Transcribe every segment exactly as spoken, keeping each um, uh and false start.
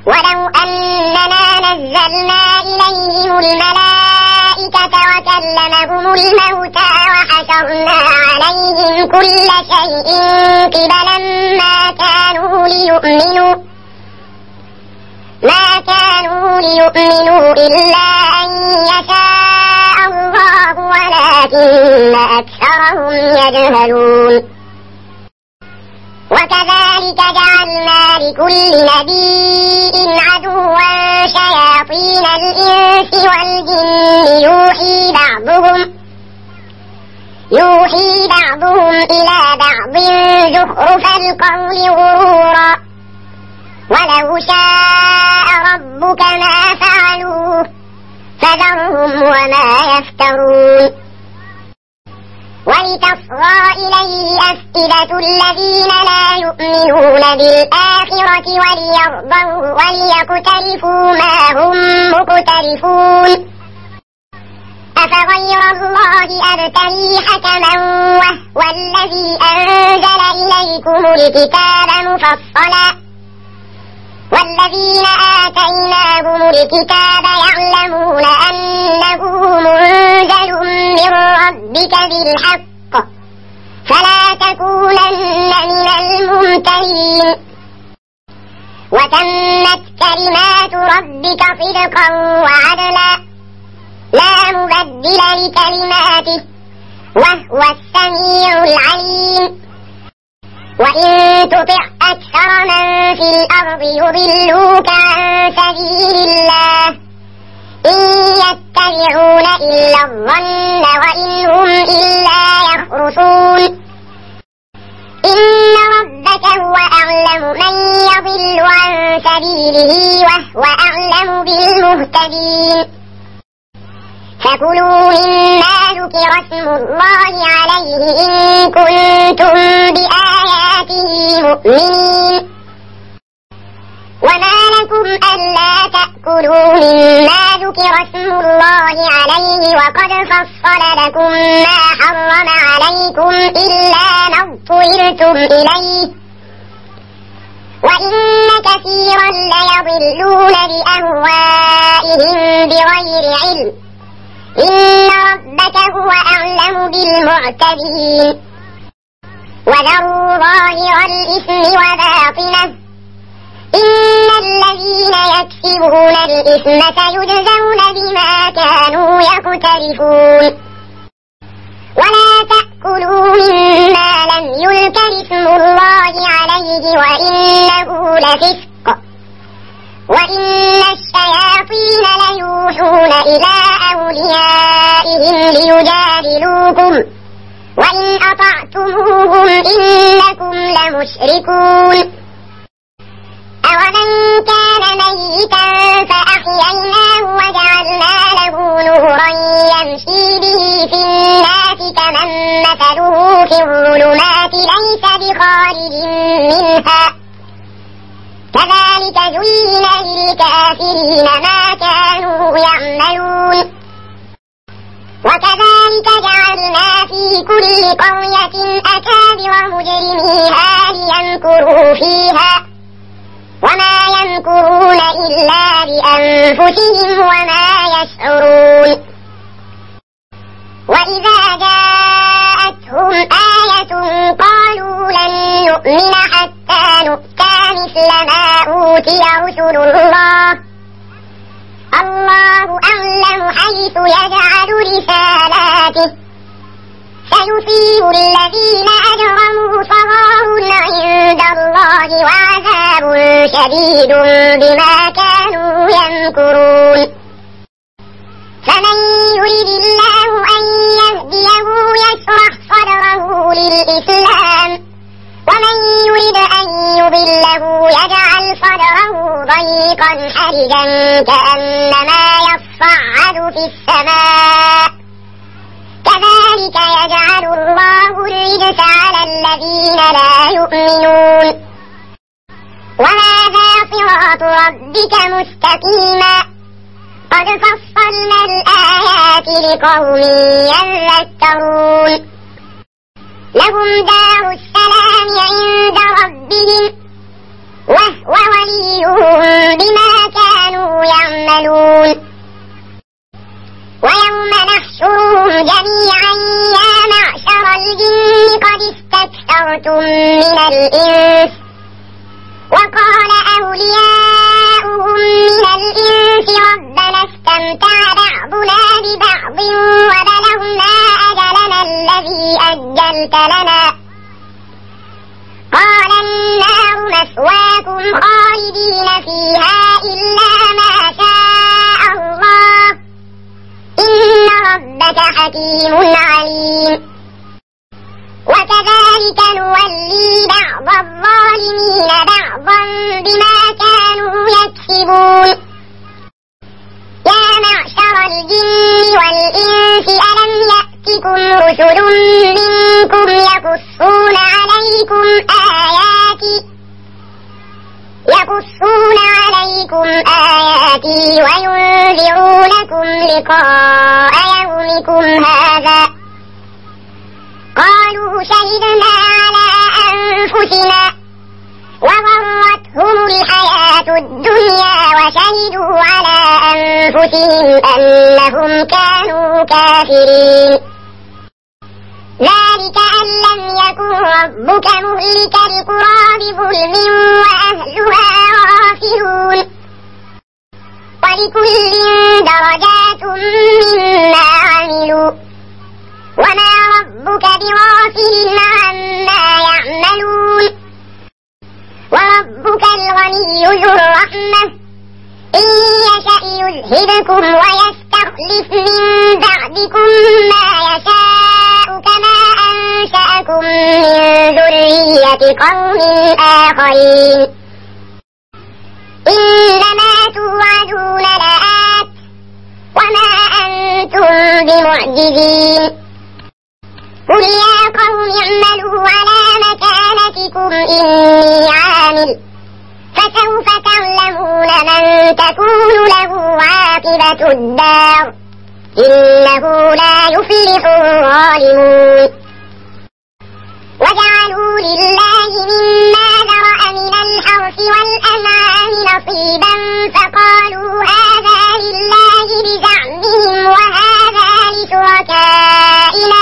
ولو أننا نزلنا إليهم الملائكة وكلمهم الموتى وحشرنا عليهم كل شيء قبلا ما كانوا ليؤمنوا ما كانوا ليؤمنوا إلا أن يشاء الله ولكن أكثرهم يجهلون. وكذلك جعلنا لكل نبي عدوا شياطين الإنس والجن يوحي بعضهم يوحي بعضهم إلى بعض زخرف القول غرورا ولو شاء ربك ما فعلوه فذرهم وما يفترون. ولتصغى إليه أفئدة الذين لا يؤمنون بالآخرة وليرضوا وليقترفوا ما هم مقترفون. أفغير الله أبتغي حكما وهو الذي أنزل إليكم الكتاب مفصلا والذين آتيناهم الكتاب يعلمون أنه منزل من ربك بالحق فلا تكونن من الممترين. وتمت كلمات ربك صدقا وعدلا لا مبدل لكلماته وهو السميع العليم. وإن تطع أكثر من في الأرض يضلوك عن سبيل الله إن يتبعون إلا الظن وإن هم إلا يخرصون. إن ربك هو أعلم من يضل عن سبيله وهو أعلم بالمهتدين. فكلوا مما ذكر اسم الله عليه إن كنتم بآياته مؤمنين. وما لكم ألا تأكلوا مما ذكر اسم الله عليه وقد فصل لكم ما حرم عليكم إلا ما اضطررتم إليه وإن كثيرا ليضلون بأهوائهم بغير علم إن ربك هو أعلم بالمعتدين. وذروا ظاهر الإثم وباطنه إن الذين يكسبون الإثم سيجزون بما كانوا يقترفون. ولا تأكلوا مما لم يذكر اسم الله عليه وإنه لفسق وإن الشياطين ليوحون إلى أوليائهم ليجادلوكم وإن أطعتموهم إنكم لمشركون. أومن كان ميتا فأحييناه وجعلنا له نورا يمشي به في الناس كمن مثله في الظلمات ليس بخارج منها كذلك زين للكافرين ما كانوا يعملون. وكذلك جعلنا في كل قرية أكابر مجرميها ليمكروا فيها وما يمكرون إلا بأنفسهم وما يشعرون. وإذا جاءتهم آية قالوا لن نؤمن حتى نؤتى مثل ما أوتي رسل الله الله أعلم حيث يجعل رسالاته سيصيب الذين أجرموا صغار عند الله وعذاب شديد بما كانوا يمكرون. فمن يريد الله أن يهديه يشرح صدره للإسلام ومن يريد أن يضله يجعل صدره ضيقا حرجا كأنما يصعد في السماء كذلك يجعل الله الرجس على الذين لا يؤمنون. وهذا صراط ربك مستقيما قد فصلنا الآيات لقوم يذكرون. لهم دار السلام عند ربهم وهو وليهم بما تكذبون يا معشر الجن والإنس ألم يأتكم رسل منكم يقصون عليكم آياتي يقصون عليكم آياتي وينذرونكم لقاء يومكم هذا قالوا شهدنا على أنفسنا وغرتهم الحياة الدنيا وشهدوا على أنفسهم أنهم كانوا كافرين ذلك أن لم يكن ربك مهلك القرى بظلم وأهلها غافلون ولكل درجات مما عملوا وما ربك بغافل عما يعملون وربك الغني ذو الرحمة إن يشأ يذهبكم ويستخلف من بعدكم ما يشاء كما أنشأكم من ذرية قوم آخرين إنما توعدون لآت وما أنتم بمعجزين قل يا قوم اعملوا على مكانتكم إني عامل فسوف تعلمون من تكون له عاقبة الدار إنه لا يفلح الظالمون وجعلوا لله مما ذرأ من الحرث والأنعام نصيبا فقالوا هذا لله بزعمهم وهذا لشركائنا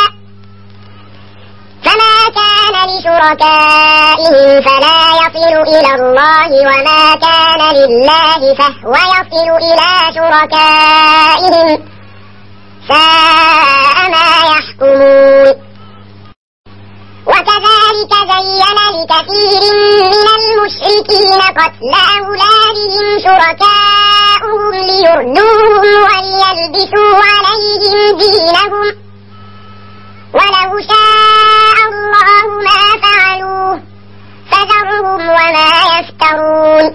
فما كان لشركائهم فلا يصل إلى الله وما كان لله فهو يصل إلى شركائهم ساء ما يحكمون وكذلك زين لكثير من المشركين قتل أولادهم شركاؤهم ليردوهم وليلبسوا عليهم دينهم ولو شاء الله ما فعلوه فذرهم وما يفترون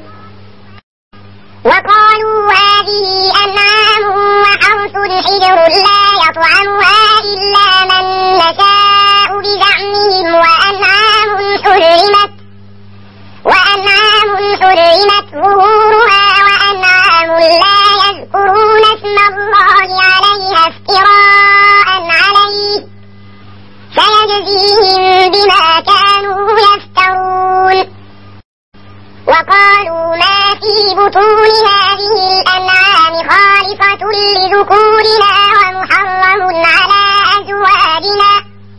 وقالوا هذه أنعام وحرث حجر لا يطعمها إلا من نشاء بزعمهم وأنعام حرمت وأنعام حرمت ظهورها وأنعام لا يذكرون اسم الله عليها افتراء عليه سيجزيهم بما كانوا يفترون وقالوا ما في بطون هذه الأنعام خالصة لذكورنا ومحرم على أزواجنا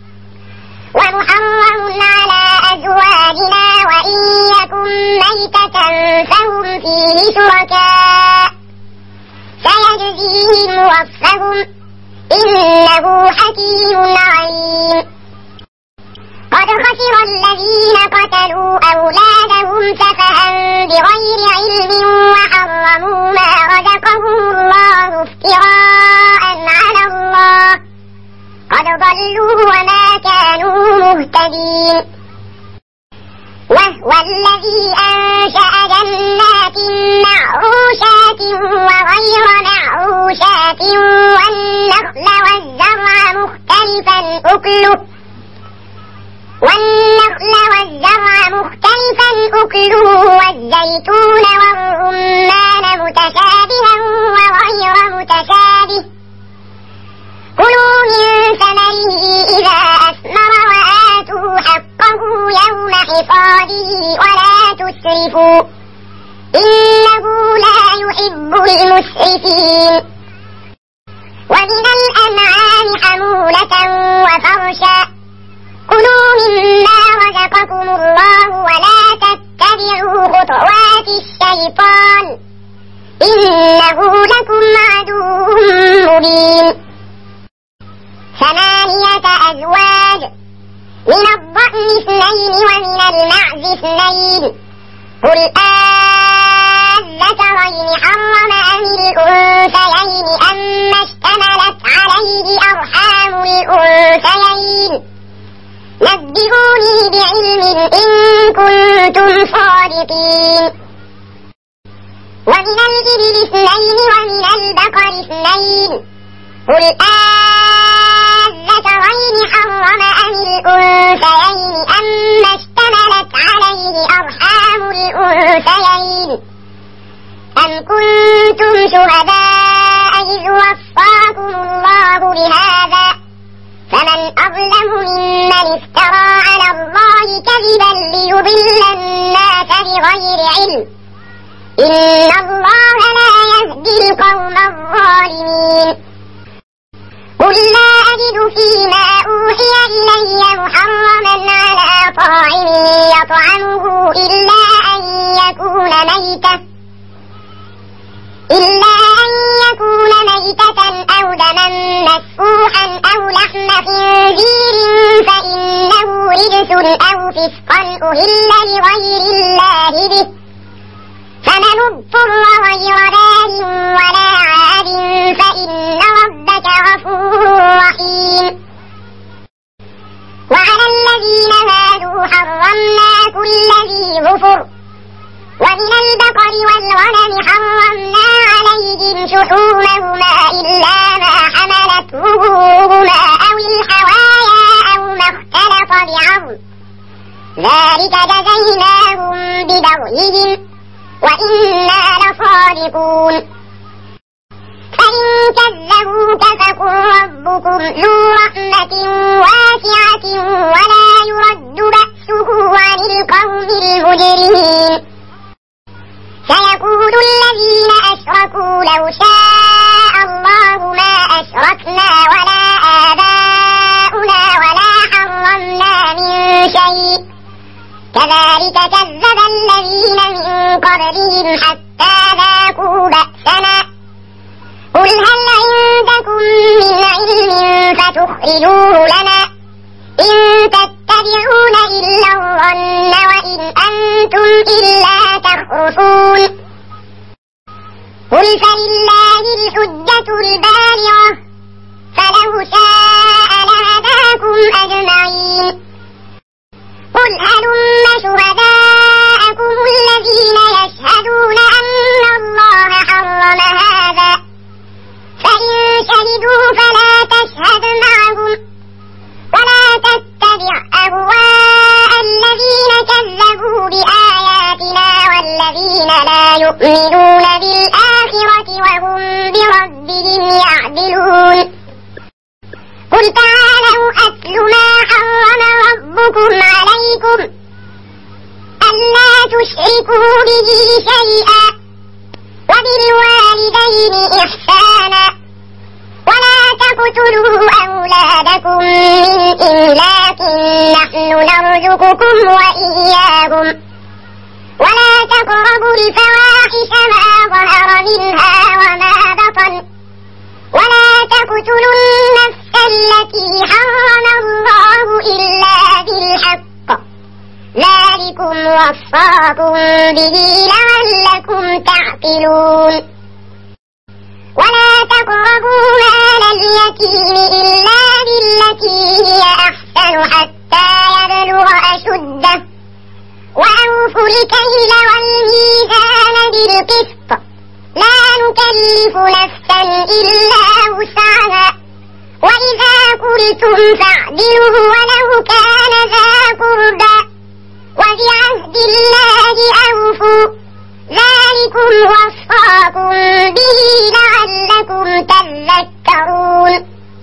ومحرم على أزواجنا وإن يكن ميتة فهم فيه شركاء سيجزيهم وصفهم إنه حكيم عليم قد خسر الذين قتلوا أولادهم سفها بغير علم وحرموا ما رزقهم الله افتراء على الله قد ضلوا وما كانوا مهتدين وهو الذي أنشأ جنات معروشات وغير معروشات والنخل والزرع مختلفا أكله والنخل والزرع مختلفا أكله والزيتون والرمان متشابها وغير متشابه كلوا من ثمره إذا أثمر وآتوا حقه يوم حصاده ولا تسرفوا إنه لا يحب المسرفين ومن الأنعام حمولة وفرشا كلوا مما رزقكم الله ولا تتبعوا خطوات الشيطان إنه لكم عدو مبين ثمانية أزواج من الضأن اثنين ومن المعز اثنين قل آذكرين حرم أم الأنثيين أما اشتملت عليه أرحام الأنثيين نبئوني بعلم إن كنتم صادقين ومن الاثنين ومن البقر اثنين قل آذكرين حرم أم الأنثيين أما اشتملت عليه أرحام الأنثيين أم كنتم شهداء إذ وصاكم الله بهذا فمن أظلم ممن افترى على الله كذبا ليضل الناس بغير علم إن الله لا يهدي القوم الظالمين قل لا أجد فيما أوحي إلي محرما على طاعم يطعمه إلا أن يكون ميتة إلا أن يكون ميتة أو دما مسفوحا أو لحم خنزير فإنه رجس أو فسقا أهل لغير الله به فمن اضطر غير بار ولا عاد فإن ربك غفور رحيم وعلى الذين هادوا حرمنا كل ذي ظفر ومن البقر والغنم حرمنا عليهم شحومهما إلا ما حملت ظهورهما أو الحوايا أو ما اختلط بعظم ذلك جزيناهم ببغيهم وإنا لصادقون فإن كذبوك فقل ربكم ذو رحمة واسعة ولا يرد بأسه عن القوم المجرمين سيقول الذين أشركوا لو شاء الله ما أشركنا ولا آباؤنا ولا حرمنا من شيء كذلك كذب الذين من قبلهم حتى ذاقوا بأسنا قل هل عندكم من علم فتخرجوه لنا إن تتبعون إلا الظن وإن أنتم إلا تخرصون قل فلله الحجة البالغة فلو شاء لهداكم أجمعين قل هلم شهداءكم الذين يشهدون أن الله حرم هذا فإن شهدوا فلا تشهد معهم ولا تتبع أهواء الذين كذبوا بآياتنا والذين لا يؤمنون بالآخرة وهم بربهم يعدلون قل تعالوا أتل ما حرم ربكم عليكم ألا تشركوا به شيئا وبالوالدين إحسانا ولا تقتلوا أولادكم من إملاق نحن نرزقكم وإياهم ولا تقربوا الفواحش ما ظهر منها وما بطن ولا تقتلوا النفس التي حرم الله إلا بالحق ذلكم وصاكم به لعلكم تعقلون ولا تقربوا مال اليتيم إلا بالتي هي أحسن حتى يبلغ أشده وأوفوا الكيل والميزان بالقسط لا نكلف نفسا إلا وسعها وإذا قلتم فاعدلوا ولو كان ذا قربى وبعهد الله أوفوا ذلكم وصاكم به لعلكم تذكرون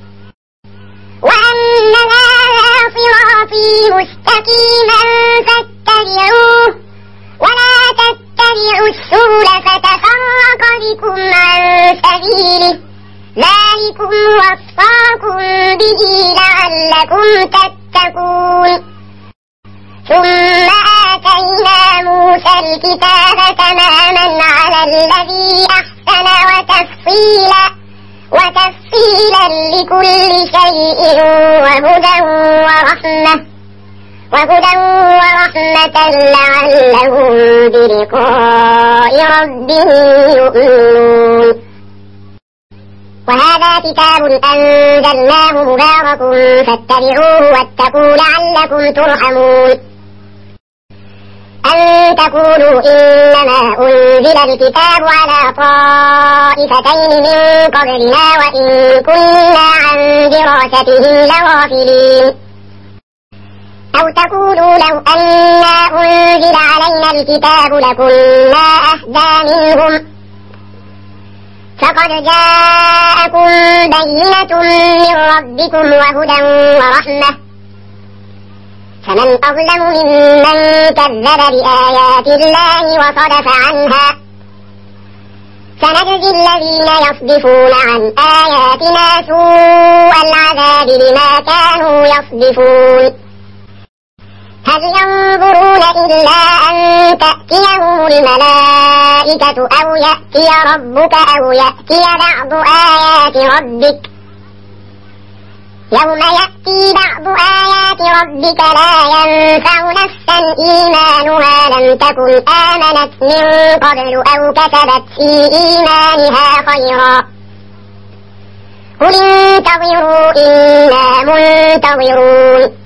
وأن هذا صراطي مستقيما فاتبعوه ولا تتبعوا السبل فتفرق بكم عن سبيله ذلكم وصاكم به لعلكم تتقون ثم آتينا موسى الكتاب تماما على الذي أحسن وتفصيلا وتفصيلا لكل شيء وهدى ورحمة وهدى ورحمة لعلهم بلقاء ربهم يؤمنون وهذا كتاب أنزلناه مبارك فاتبعوه واتقوا لعلكم ترحمون أن تقولوا إنما أنزل الكتاب على طائفتين من قبلنا وإن كنا عن دراستهم لغافلين أو تقولوا لو أنا أنزل علينا الكتاب لكنا أهدى منهم فقد جاءكم بينة من ربكم وهدى ورحمة فمن أظلم ممن كذب بآيات الله وصدف عنها سنجزي الذين يصدفون عن آياتنا سوء العذاب بما كانوا يصدفون هل ينظرون إلا أن تأتيهم الملائكة أو يأتي ربك أو يأتي بعض آيات ربك يوم يأتي بعض آيات ربك لا ينفع نفسا إيمانها لم تكن آمنت من قبل أو كسبت في إيمانها خيرا قل انتظروا إنا منتظرون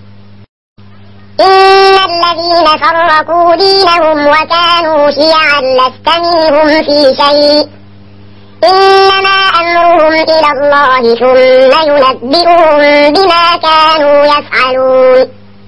إن الذين فرقوا دينهم وكانوا شيعا لست منهم في شيء إنما أمرهم إلى الله ثم ينبئهم بما كانوا يفعلون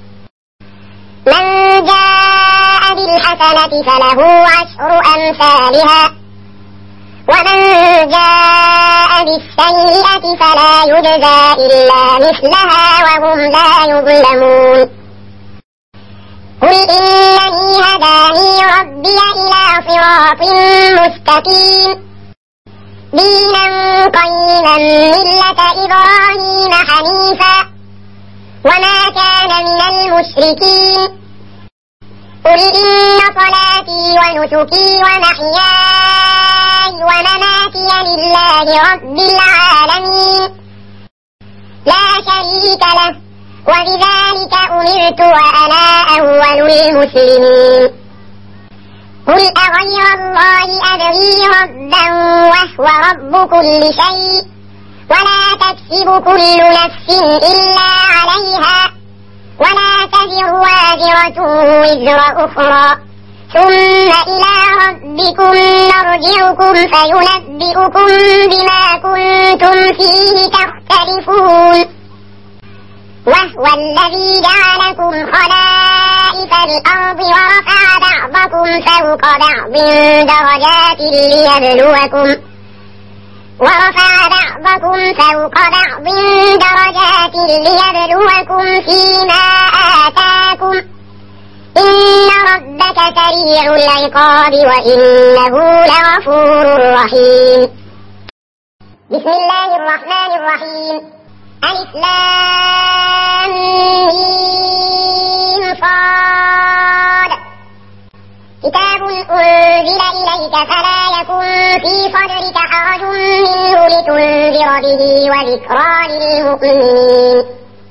من جاء بالحسنة فله عشر أمثالها ومن جاء بالسيئة فلا يجزى إلا مثلها وهم لا يظلمون قل إنني هداني ربي إلى صراط مستقيم دينا قيما ملة إبراهيم حنيفا وما كان من المشركين قل إن صلاتي ونسكي ومحياي ومماتي لله رب العالمين لا شريك له وبذلك أمرت وأنا أول المسلمين قل أغير الله أبغي ربا وهو رب كل شيء ولا تكسب كل نفس إلا عليها ولا تزر وازرة وزر أخرى ثم إلى ربكم مرجعكم فينبئكم بما كنتم فيه تختلفون وهو الذي جعلكم خلائف الأرض ورفع بعضكم فوق بعض درجات ليبلوكم ورفع بعضكم فوق بعض درجات ليبلوكم فيما آتاكم إن ربك سريع العقاب وإنه لغفور رحيم بسم الله الرحمن الرحيم ألف لام ميم صاد كتاب أنزل إليك فلا يكن في صدرك حرج منه لتنذر به وذكرى للمؤمنين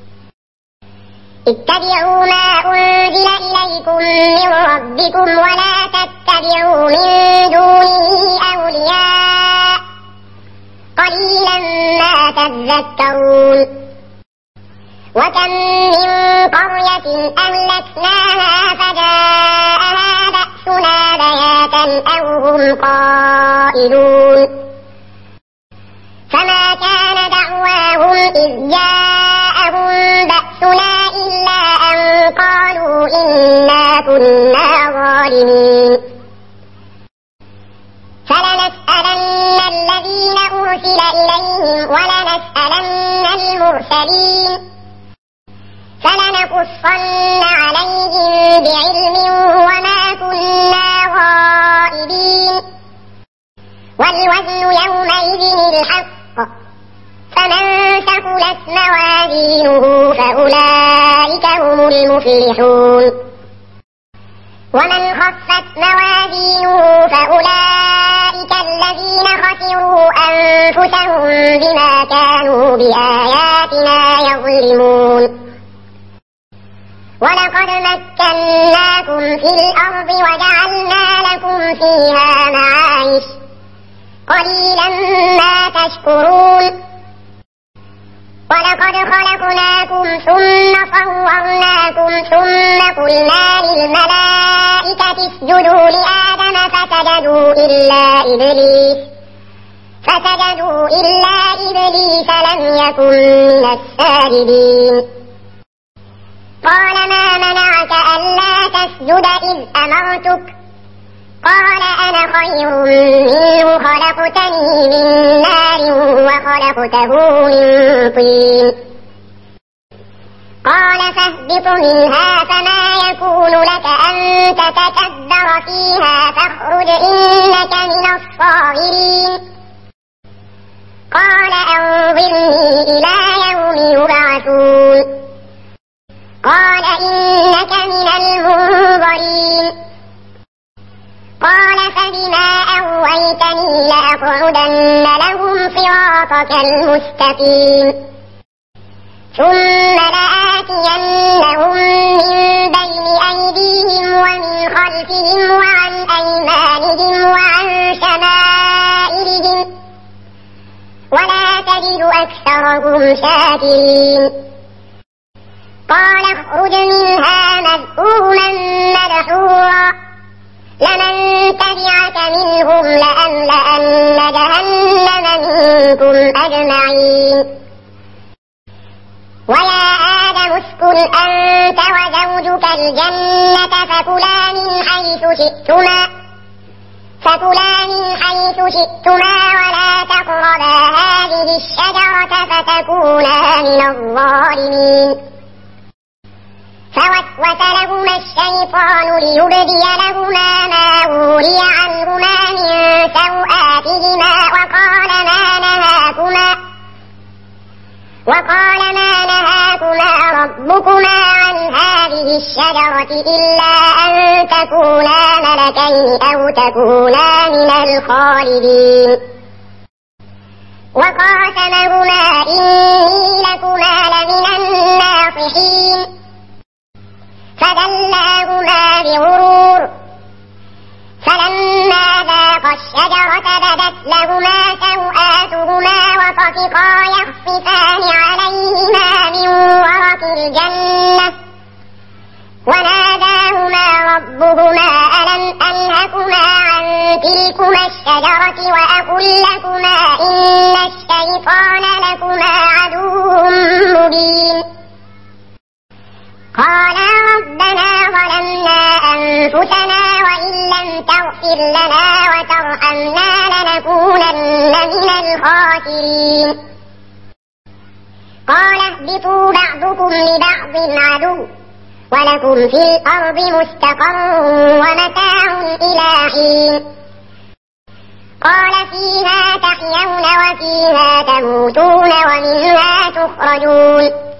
اتبعوا ما أنزل إليكم من ربكم ولا تتبعوا من دونه أولياء قليلا ما تذكرون وكم من قرية أهلكناها فجاءها بأسنا بياتا أو هم قائلون فما كان دعواهم إذ جاءهم بأسنا إلا أن قالوا إنا كنا ظالمين فلنسألن الذين أرسل إليهم ولنسألن المرسلين فلنقصن عليهم بعلم وما كنا غائبين والوزن يومئذ الحق فمن ثقلت موازينه فأولئك هم المفلحون ومن خفت موازينه فأولئك الذين خسروا أنفسهم بما كانوا بآياتنا يظلمون ولقد مكناكم في الأرض وجعلنا لكم فيها معايش قليلا ما تشكرون ولقد خلقناكم ثم صورناكم ثم قلنا للملائكة اسجدوا لآدم فسجدوا إلا إبليس فسجدوا إلا إبليس لم يكن من الساجدين قال ما منعك ألا تسجد إذ أمرتك قال أنا خير منه خلقتني من نار وخلقته من طين قال فاهبط منها فما يكون لك أن تتكبر فيها فاخرج إنك من الصاغرين قال أنظرني إلى يوم يبعثون قال إنك من المنظرين قال فبما أغويتني لأقعدن لهم صراطك المستقيم ثم لآتينهم من بين أيديهم ومن خلفهم وعن أيمانهم وعن شمائلهم ولا تجد أكثرهم شاكرين قال اخرج منها مذءوما مدحورا لمن تبعك منهم لأملأن جهنم منكم أجمعين ويا آدم اسكن أنت وزوجك الجنة فكلا من حيث شئتما فكلا من حيث شئتما ولا تقربا هذه الشجرة فتكونا من الظالمين فوسوس لهما الشيطان ليبدي لهما ما وري عنهما من سوآتهما وقال ما نهاكما وقال ما نهاكما ربكما عن هذه الشجرة إلا أن تكونا ملكين أو تكونا من الخالدين وقاسمهما إني لكما لمن الناصحين فدلاهما بغرور فلما ذاقا الشجرة بدت لهما سوآتهما وطفقا يخصفان عليهما من ورق الجنة وناداهما ربهما ألم أنهكما عن تلكما الشجرة وأقل لكما إن الشيطان لكما عدو مبين قالا ربنا ظلمنا أنفسنا وإن لم تغفر لنا وترحمنا لنكونن من الخاسرين قال اهبطوا بعضكم لبعض عدو ولكم في الأرض مستقر ومتاع إلى حين قال فيها تحيون وفيها تموتون ومنها تخرجون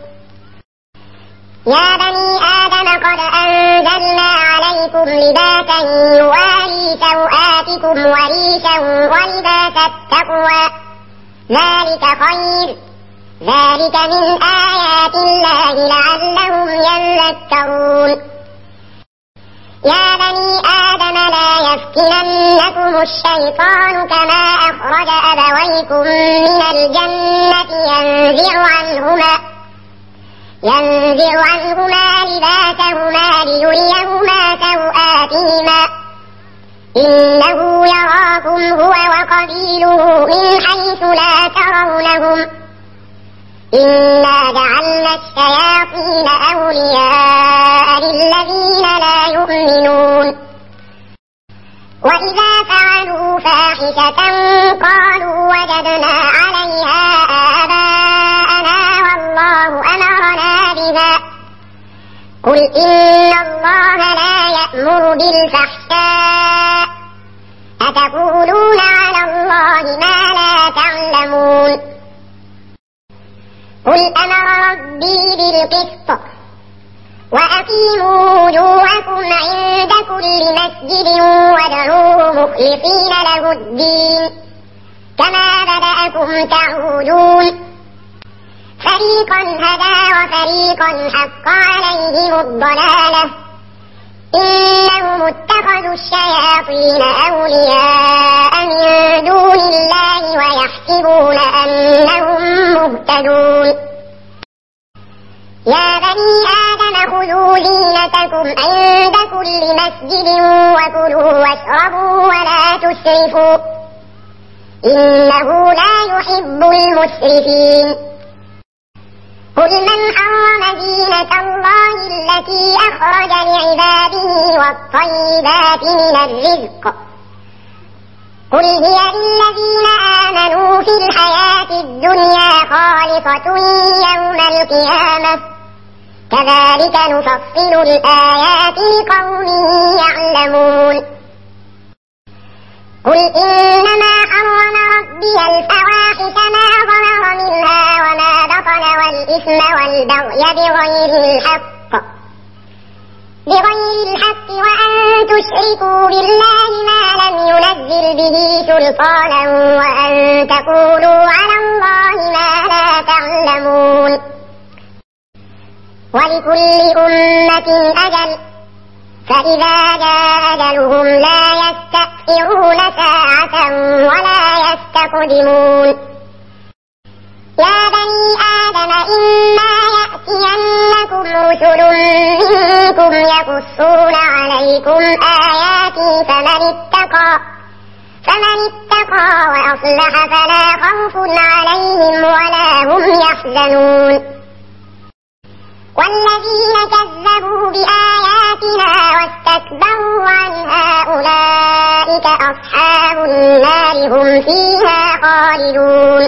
يا بني آدم قد أنزلنا عليكم لباسا يواري سوآتكم وريشا ولباس التقوى ذلك خير ذلك من آيات الله لعلهم يذكرون يا بني آدم لا يفتننكم الشيطان كما أخرج أبويكم من الجنة ينزع عنهما ينزع عنهما لباسهما ليريهما سوآتهما إنه يراكم هو وقبيله من حيث لا ترونهم إنا جعلنا الشياطين أولياء للذين لا يؤمنون وإذا فعلوا فاحشة قالوا وجدنا عليها آباءنا والله أمرنا بها قل إن الله لا يأمر بالفحشاء أتقولون على الله ما لا تعلمون قل أمر ربي بالقسط وأقيموا وجوهكم عند كل مسجد وادعوه مخلصين له الدين كما بدأكم تعودون فريقا هدى وفريقا حق عليهم الضلالة إنهم اتخذوا الشياطين أولياء من دون الله ويحسبون أنهم مهتدون يا بني آدم خذوا زينتكم عند كل مسجد وكلوا واشربوا ولا تسرفوا إنه لا يحب المسرفين قل من حرم زينة الله التي أخرج لعباده والطيبات من الرزق قل هي للذين آمنوا في الحياة الدنيا خالصة يوم القيامة كذلك نفصل الآيات لقوم يعلمون قل إنما حرم ربي الفواحش ما ظهر منها وما بطن والإثم والبغي بغير الحق بغير الحق وأن تشركوا بالله ما لم ينزل به سلطانا وأن تقولوا على الله ما لا تعلمون ولكل أمة أجل فإذا جاء أجلهم لا يستأخرون ساعة ولا يستقدمون يا بني آدم إما يأتينكم رسل منكم يقصون عليكم آياتي فمن اتقى فمن اتقى وأصلح فلا خوف عليهم ولا هم يحزنون والذين كذبوا بآياتنا واستكبروا عنها أولئك أصحاب النار هم فيها خالدون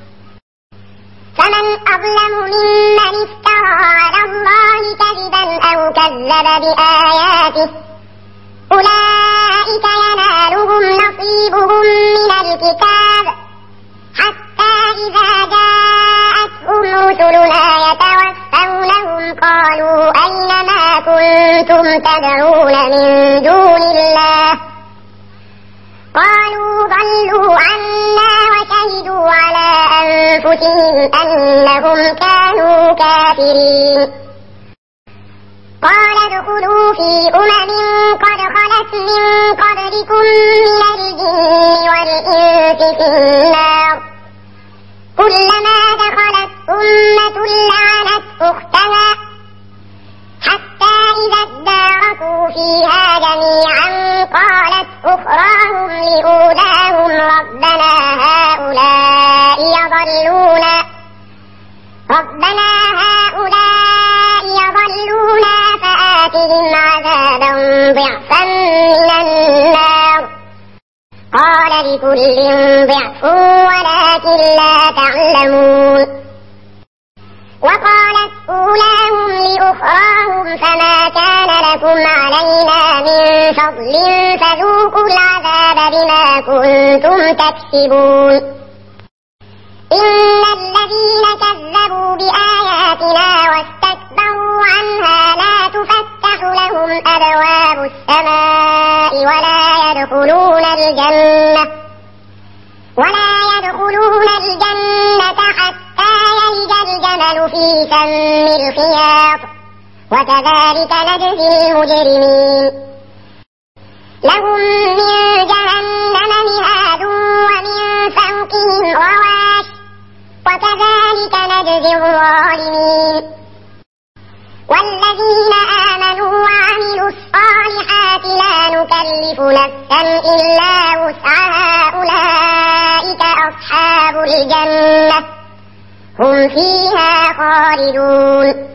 فمن أظلم ممن افترى على الله كذبا أو كذب بآياته أولئك ينالهم نصيبهم من الكتاب حتى إذا جاءتهم رسلنا يتوفونهم قالوا أين ما كنتم تدعون من دون الله قالوا ضلوا عنا وشهدوا على أنفسهم أنهم كانوا كافرين قال ادخلوا في أمم قد خلت من قبلكم من الجن والإنس في النار كلما دخلت أمة لعنت أختها حتى إذا اداركوا فيها جميعا قالت أخراهم لأولاهم ربنا هؤلاء يضلونا ربنا هؤلاء يضلونا فآتهم عذابا ضعفا من النار قال لكل ضعف ولكن لا تعلمون وقالت أولاهم لأخراهم فما كان لكم علينا من فضل فذوقوا العذاب بما كنتم تكسبون إن الذين كذبوا بآياتنا واستكبروا عنها لا تفتح لهم أبواب السماء ولا يدخلون الجنة ولا يدخلون الجنة حتى يلج الجمل في سم الخياط وكذلك نجزي المجرمين لهم من جهنم مهاد ومن فوقهم غواش وكذلك نجزي الظالمين والذين آمنوا وعملوا الصالحات لا نكلف نفسا إلا وسعها أولئك أصحاب الجنة هم فيها خالدون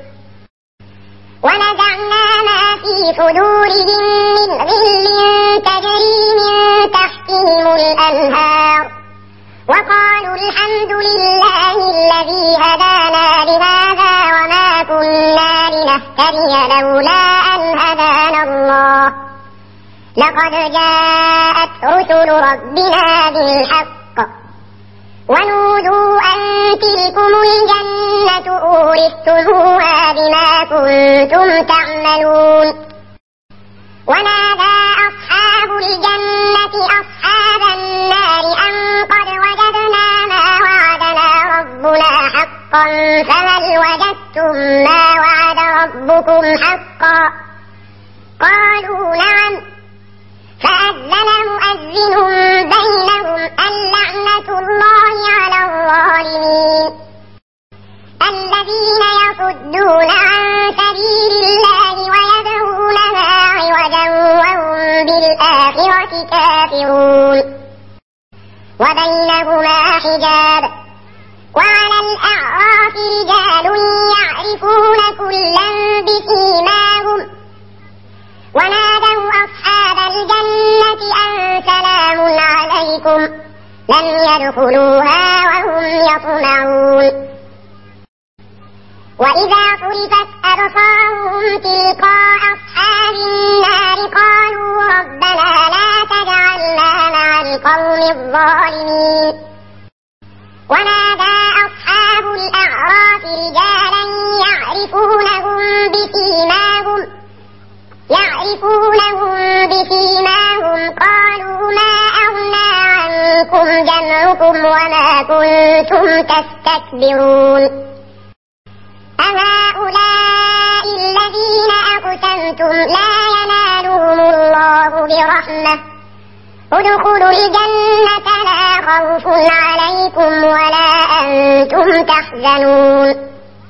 ونزعنا ما في صدورهم من غل تجري من تحتهم الأنهار وقالوا الحمد لله الذي هدانا لهذا وما كنا لنهتدي لولا أن هدانا الله لقد جاءت رسل ربنا بالحق ونودوا أن تلكم الجنة أورثتموها بما كنتم تعملون ونادى أصحاب الجنة أصحاب النار أن قد وجدنا ما وعدنا ربنا حقا فهل وجدتم ما وعد ربكم حقا قالوا نعم فأذن مؤذن بينهم اللعنة الله على الظالمين الذين يصدون عن سبيل الله ويدعونها عوجا وبينهما حجاب وعلى الأعراف رجال يعرفون كلا بسيماهم ونادوا أصحاب الجنة أن سلام عليكم لم يدخلوها وهم يطمعون وإذا صرفت أبصارهم تلقاء أصحاب النار قالوا ربنا لا تجعلنا مع القوم الظالمين ونادى أصحاب الأعراف رجالا يعرفونهم بسيماهم يعرفونهم بسيماهم قالوا ما أغنى عنكم جمعكم وما كنتم تستكبرون أهؤلاء الذين أقسمتم لا ينالهم الله برحمة ادخلوا الجنة لا خوف عليكم ولا أنتم تحزنون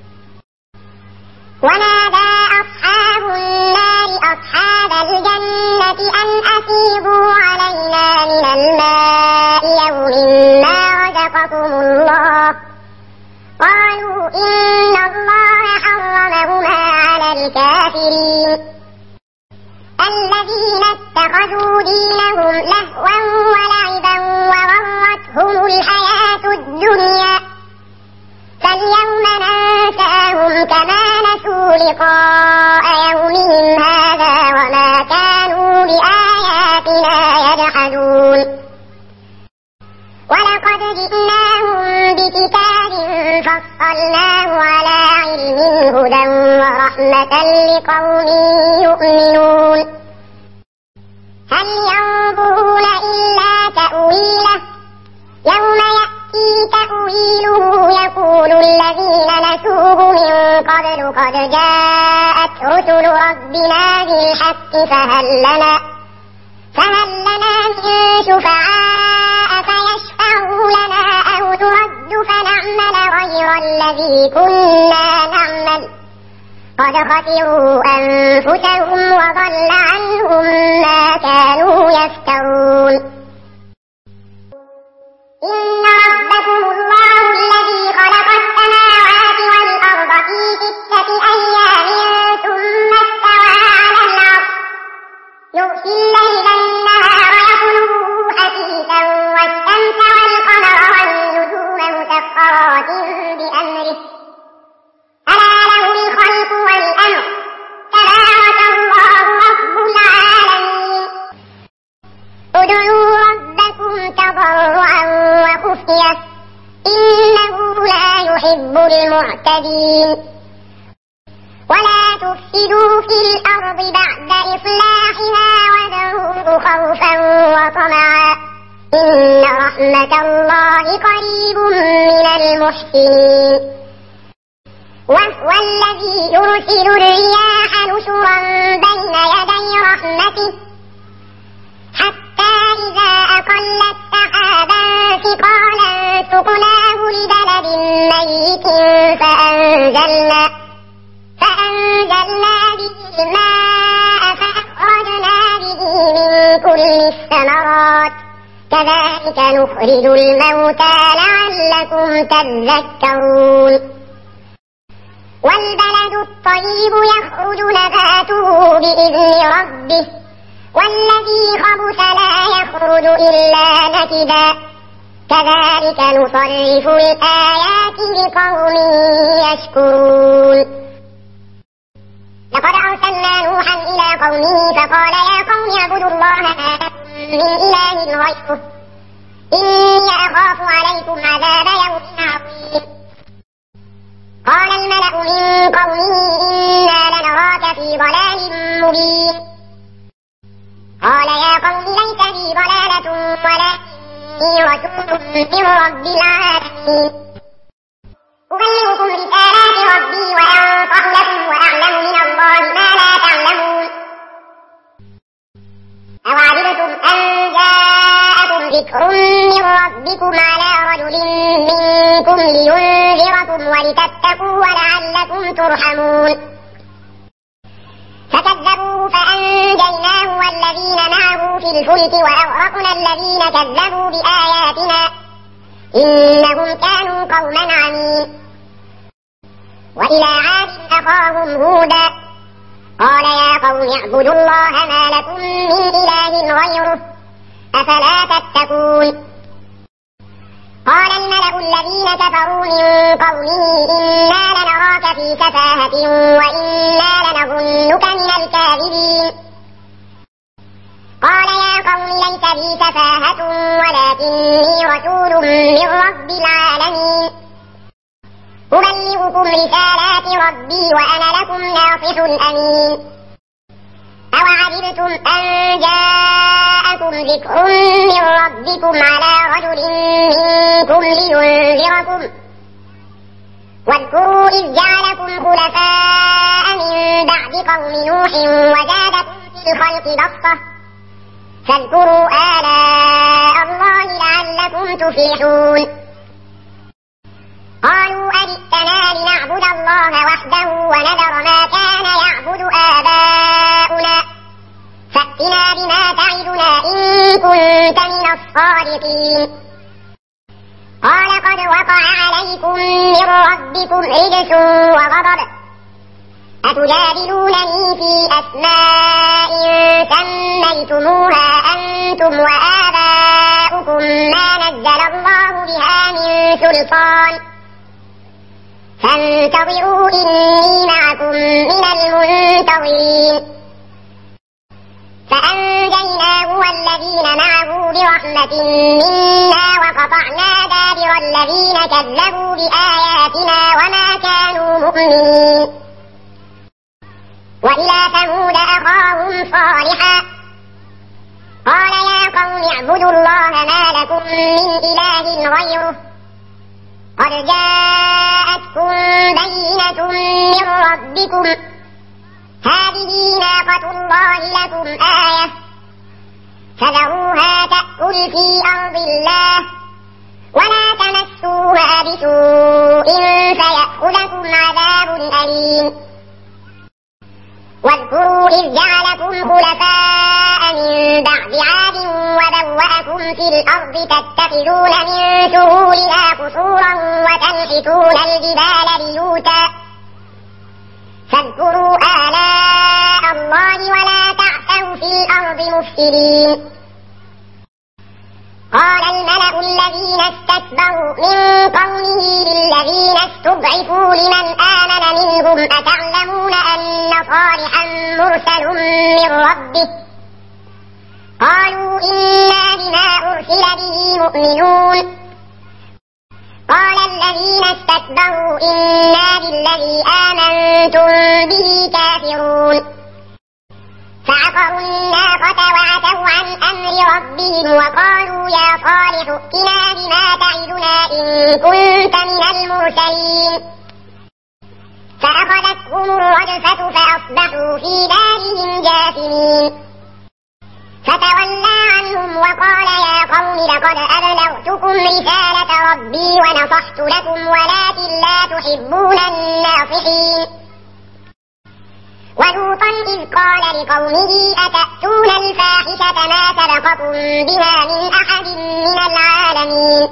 ونادى أصحاب النار أصحاب الجنة أن أفيضوا علينا من الماء يوم ما رزقكم الله قالوا إن الله حرمهما على الكافرين الذين اتخذوا دينهم لهوا ولعبا وغرتهم الحياة الدنيا فاليوم ننساهم كما نسوا لقاء يومهم هذا وما كانوا بآياتنا يجحدون ولقد جئناهم بكتاب فصلناه على علم هدى ورحمة لقوم يؤمنون هل ينظرون إلا تأويله يوم يأتي تأويله يقول الذين نسوه من قبل قد جاءت رسل ربنا بالحق فهل لنا فهل لنا من شفعاء فيشفعوا لنا أو نرد فنعمل غير الذي كنا نعمل قد خسروا أنفسهم وضل عنهم ما كانوا يفترون إن ربكم الله الذي خلق السماوات والأرض في ستة أيام ثم استوى على العرش يغشي الليل النهار يطلبه حثيثا والشمس والقمر والنجوم مسخرات بأمره ألا له الخلق والأمر تبارك الله رب العالمين ادعوا ربكم تضرعا وخفية إنه لا يحب المعتدين ولا تفسدوا في الأرض بعد إصلاحها وادعوه خوفا وطمعا إن رحمة الله قريب من المحسنين وهو الذي يرسل الرياح نشرا بين يدي رحمته حتى إذا أقلت سحابا ثقالا سقناه لبلد ميت فأنزلنا فأنزلنا به الماء فأخرجنا به من كل الثمرات كذلك نخرج الموتى لعلكم تذكرون والبلد الطيب يخرج نباته بإذن ربه والذي خبث لا يخرج إلا نكدا كذلك نصرف الآيات لقوم يشكرون لقد أرسلنا نوحا إلى قومه فقال يا قوم اعبدوا الله ما لكم من إله غيره إني أخاف عليكم عذاب يوم عظيم قال الملأ من قومه إنا لنراك في ضلال مبين قال يا قوم ليس بي ضلالة ولكني رسول من رب العالمين أبلغكم رسالات ربي وأنصح لكم وأعلم من الله ما لا تعلمون أوعجبتم أن جاءكم ذكر من ربكم على رجل منكم لينذركم ولتتقوا ولعلكم ترحمون فكذبوه فأنجيناه والذين معه في الفلك وأغرقنا الذين كذبوا بآياتنا إنهم كانوا قوما عمين. وإلى عاد أخاهم هودا قال يا قوم اعبدوا الله ما لكم من إله غيره أفلا تتقون. قال الملأ الذين كفروا من قومه إنا لنراك في سفاهة وإنا لنظنك من الكاذبين. قال يا قوم ليس بي سفاهة ولكني رسول من رب العالمين أبلغكم رسالات ربي وأنا لكم ناصح أمين. أوعجبتم أن جاءكم ذكر من ربكم على رجل منكم لينذركم واذكروا إذ جعلكم خلفاء من بعد قوم نوح وزادكم في الخلق بسطة فاذكروا آلاء الله لعلكم تفلحون. قالوا أجئتنا لنعبد الله وحده ونذر ما كان يعبد آباؤنا فأتنا بما تعدنا إن كنت من الصادقين. قال قد وقع عليكم من ربكم رجس وغضب أتجادلونني في أسماء سميتموها أنتم وآباؤكم ما نزل الله بها من سلطان فانتظروا إني معكم من المنتظرين. فأنجيناه والذين معه برحمة منا وقطعنا دابر الذين كذبوا بآياتنا وما كانوا مؤمنين. وإلى ثمود أخاهم صالحا قال يا قوم اعبدوا الله ما لكم من إله غيره قد جاءتكم بينة من ربكم هذه ناقة الله لكم آية فذروها تأكل في أرض الله ولا تمسوها بسوء فيأخذكم عذاب أليم. واذكروا إذ جعلكم خلفاء من بعد عاد وبوأكم في الأرض تتخذون من سهولها قصورا وتنحتون الجبال بيوتا فاذكروا آلاء الله ولا تعثوا في الأرض مفسدين. قال الملأ الذين استكبروا من قومه للذين استضعفوا لمن آمن منهم أتعلمون أن صالحا مرسل من ربه قالوا إنا بما أرسل به مؤمنون. قال الذين استكبروا إنا بالذي آمنتم به كافرون. فعقروا الناقة وعتوا عن أمر ربهم وقالوا يا صالح ائتنا بما تعدنا إن كنت من المرسلين. فأخذتهم الرجفة فأصبحوا في دارهم جاثمين. فتولى عنهم وقال يا قوم لقد أبلغتكم رسالة ربي ونصحت لكم ولكن لا تحبون الناصحين. ولوطا إذ قال لقومه أتأتون الفاحشة ما سبقكم بها من أحد من العالمين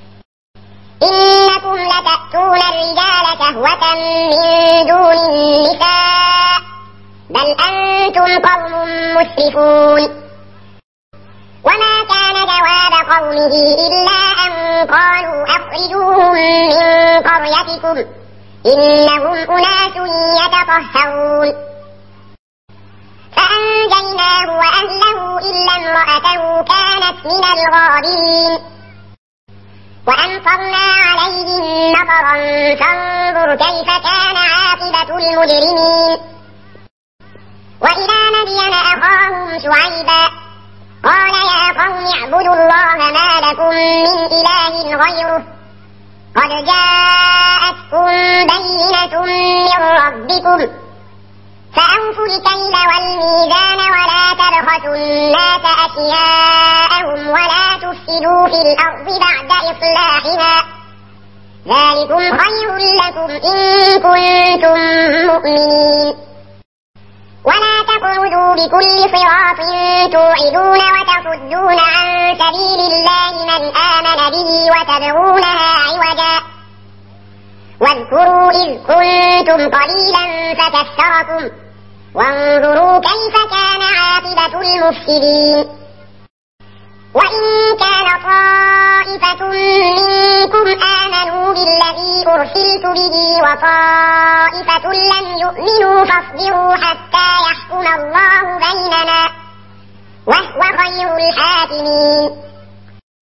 إنكم لتأتون الرجال شهوة من دون النساء بل أنتم قوم مسرفون. وما كان جواب قومه إلا أن قالوا أخرجوهم من قريتكم إنهم أناس يتطهرون. فأنجيناه وأهله إلا امرأته كانت من الغابرين. وأمطرنا عليهم مطرا فانظر كيف كان عاقبة المجرمين. وإلى مدين أخاهم شعيبا قال يا قوم اعبدوا الله ما لكم من إله غيره قد جاءتكم بينة من ربكم فأوفوا الكيل والميزان ولا تبخسوا الناس أشياءهم ولا تفسدوا في الأرض بعد إصلاحها ذلكم خير لكم إن كنتم مؤمنين. ولا تقعدوا بكل صراط توعدون وتصدون عن سبيل الله من آمن به وتبغونها عوجا واذكروا إذ كنتم قليلا فكثركم وانظروا كيف كان عاقبة المفسدين. وإن كان طائفة منكم آمنوا بالذي أرسلت به وطائفة لم يؤمنوا فاصبروا حتى يحكم الله بيننا وهو خير الحاكمين.